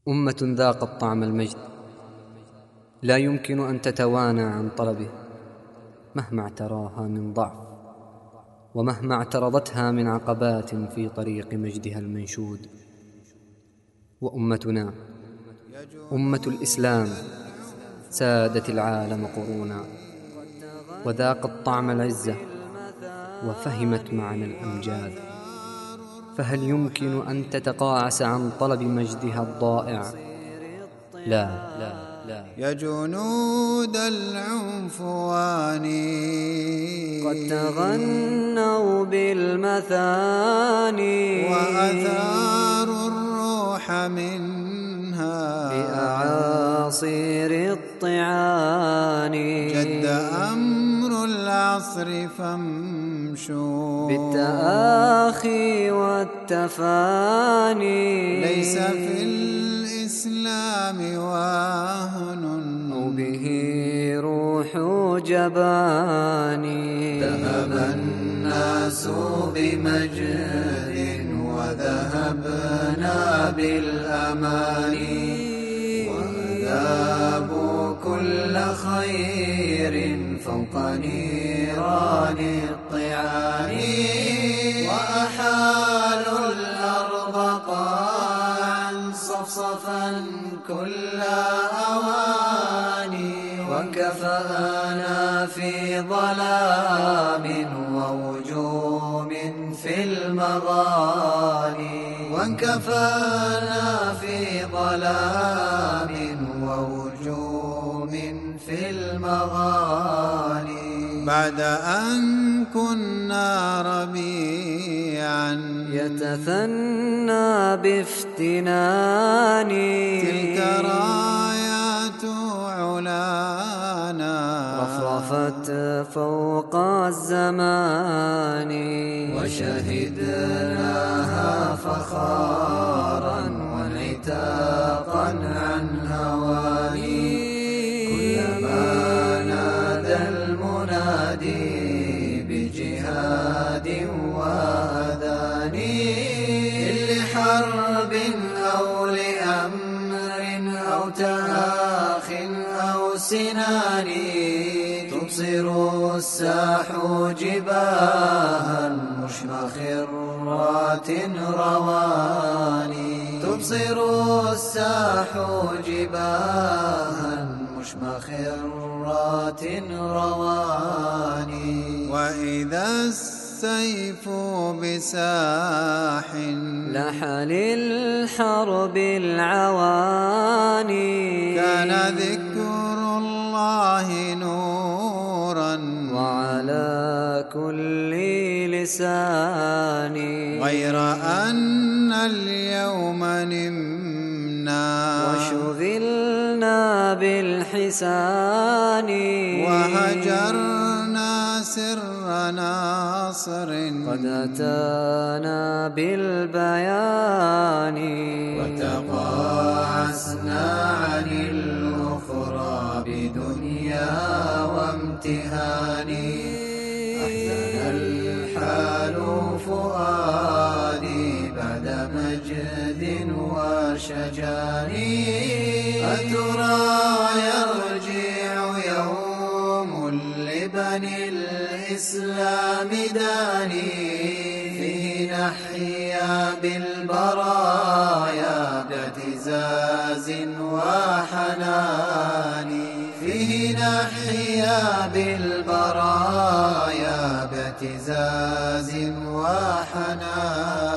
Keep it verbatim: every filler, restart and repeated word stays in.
أمة ذاقت طعم المجد لا يمكن أن تتوانى عن طلبه مهما اعتراها من ضعف، ومهما اعترضتها من عقبات في طريق مجدها المنشود. وأمتنا أمة الإسلام سادت العالم قرونا، وذاقت طعم العزة وفهمت معنى الأمجاد، فهل يمكن أن تتقاعس عن طلب مجدها الضائع؟ لا لا لا. يا جنود العنفوان قد تغنوا بالمثاني، وأثاروا الروح منها بأعاصير الطعان. جد أمر العصر فامشوا بالتآخي والتفاني. ليس في الإسلام واهن به روح جباني. ذهب الناس بمجد وذهبنا بالأماني، وذابوا كل خير فوق نيران الطعان. وأحالوا الأرض قاعا صفصفا كل أواني، وكفانا في ظلام ووجوم في المغاني، وكفانا في ظلام ووجوم في المغاني. بعد أن كنا ربيعا يتثنى بافتناني، تلك رايات علانا رفرفت فوق الزمان. وشهدناها فخارا وانعتاقا عن هواني. كلما نادى المنادي بجهاد وأذان، لحرب أو لأمر أو تآخ أو سنان، تبصر الساح جباها مشمخرات رواني، تبصر الساح جباها مشمخرات رواني. وإذا السيف بساح لح للحرب العواني، كان ذكر الله نورا وعلى كل لسان. غير أن اليوم نمنا وشغلنا بالحسان، وهجرنا سر ناصر قد أتانا بالبيان. وتقاعسنا عن الأخرى بدنيا وامتهان. أحزن الحال فؤادي بعد مجد وشجان. أترى يرجع يوم لبني الإسلام داني، فيه نحيا بالبرايا باعتزاز وحنان، فيه نحيا بالبرايا باعتزاز وحنان.